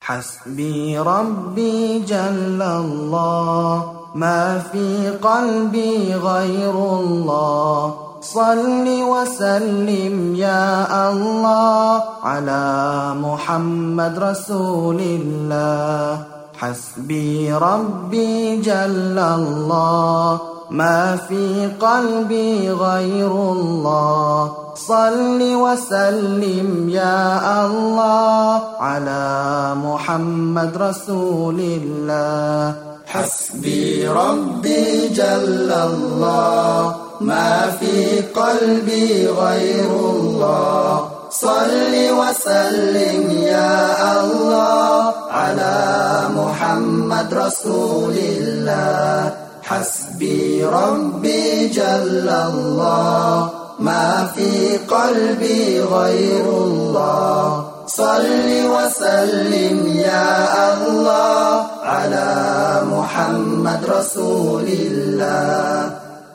حسبي ربي جل الله، ما في قلبي غير الله. صل وسلم يا الله على محمد رسول الله. حسبي ربي جل الله، ما في قلبي غير الله. صل وسلم يا الله على محمد رسول الله. حسبي ربي جل الله، ما في قلبي غير الله. صل وسلم يا الله على محمد رسول الله. حسبي ربي جل الله، ما في قلبي غير الله. صل وسلم يا الله على محمد رسول الله.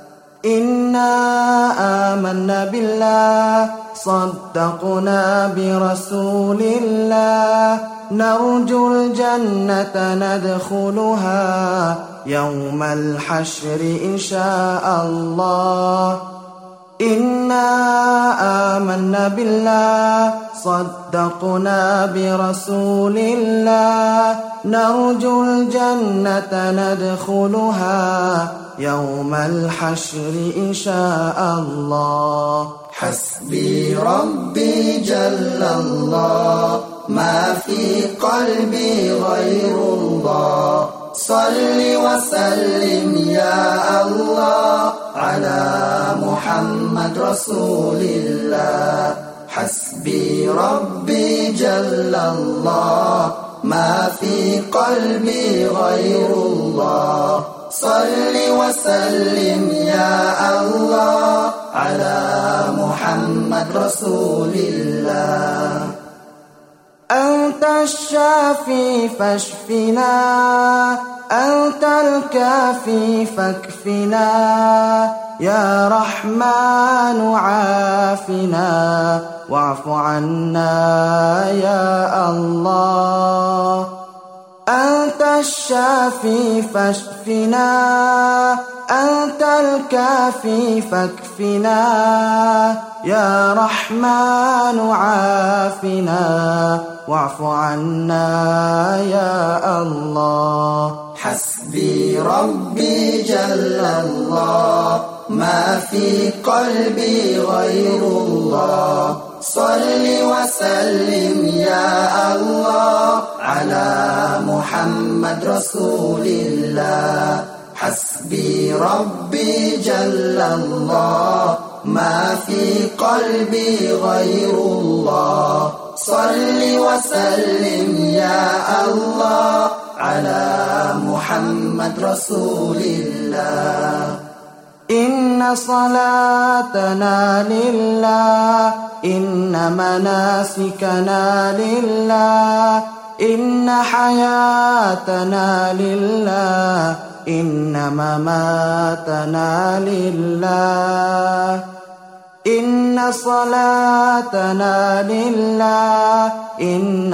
إنا آمنا بالله، صدقنا برسول الله. نرجو الجنة ندخلها يوم الحشر إن شاء الله. إنا آمنا بالله، صدقنا برسول الله. نرجو الجنة ندخلها يوم الحشر إن شاء الله. حسبي ربي جل الله، ما في قلبي غير الله. صل وسلم يا الله على محمد رسول الله. حسبي ربي جل الله، ما في قلبي غير الله. صل وسلم يا الله على محمد رسول الله. أنت الشافي فاشفنا، أنت الكافي فاكفنا. يا رحمن عافنا، واعف عنا يا الله. أنت الشافي فاشفنا، أنت الكافي فاكفنا. يا رحمن عافنا، واعف عنا يا الله. حسبي ربي جل الله، ما في قلبي غير الله. صل وسلم يا الله على محمد رسول الله. حسبي ربي جل الله، ما في قلبي غير الله. صل وسلم يا الله على محمد رسول الله. إن صلاتنا لله، إن مناسكنا لله. إن حياتنا لله، إن مماتنا لله. إن صلاتنا لله، إن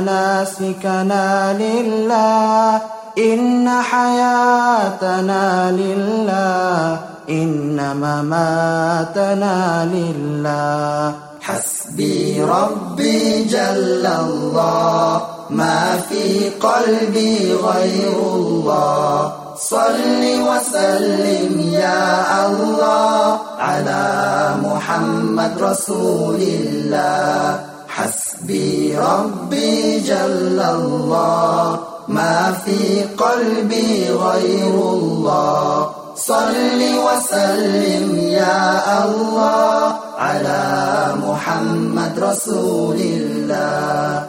مناسكنا لله. إن حياتنا لله، إن مماتنا لله. حسبي ربي جل الله، ما في قلبي غير الله. صل وسلم يا الله على محمد رسول الله. حسبي ربي جل الله، ما في قلبي غير الله. صل وسلم يا الله على محمد رسول الله.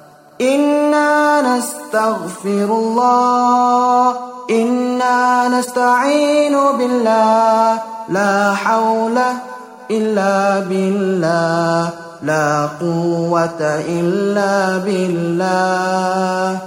إنا نستغفر الله، إنا نستعين بالله. لا حول إلا بالله، لا قوة إلا بالله.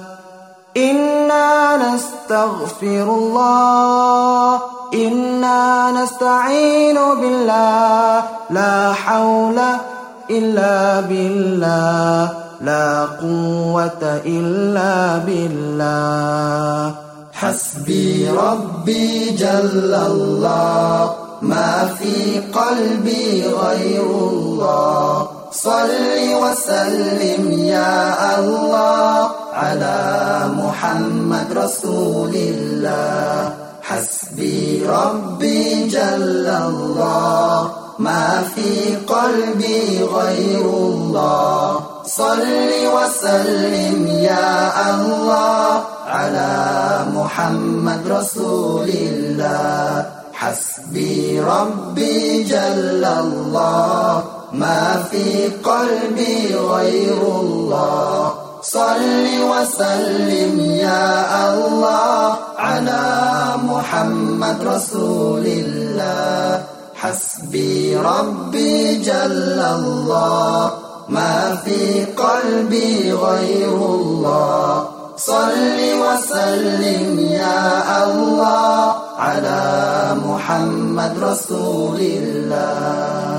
إنا نستغفر الله، إنا نستعين بالله. لا حول إلا بالله، لا قوة إلا بالله. حسبي ربي جل الله ما في قلبي غير الله. صل وسلم يا الله على محمد رسول الله. حسبي ربي جل الله ما في قلبي غير الله. صل وسلم يا الله على محمد رسول الله. حسبي ربي جل الله ما في قلبي غير الله. صل وسلم يا الله على محمد رسول الله. حسبي ربي جل الله ما في قلبي غير الله. صل وسلم يا الله على محمد رسول الله.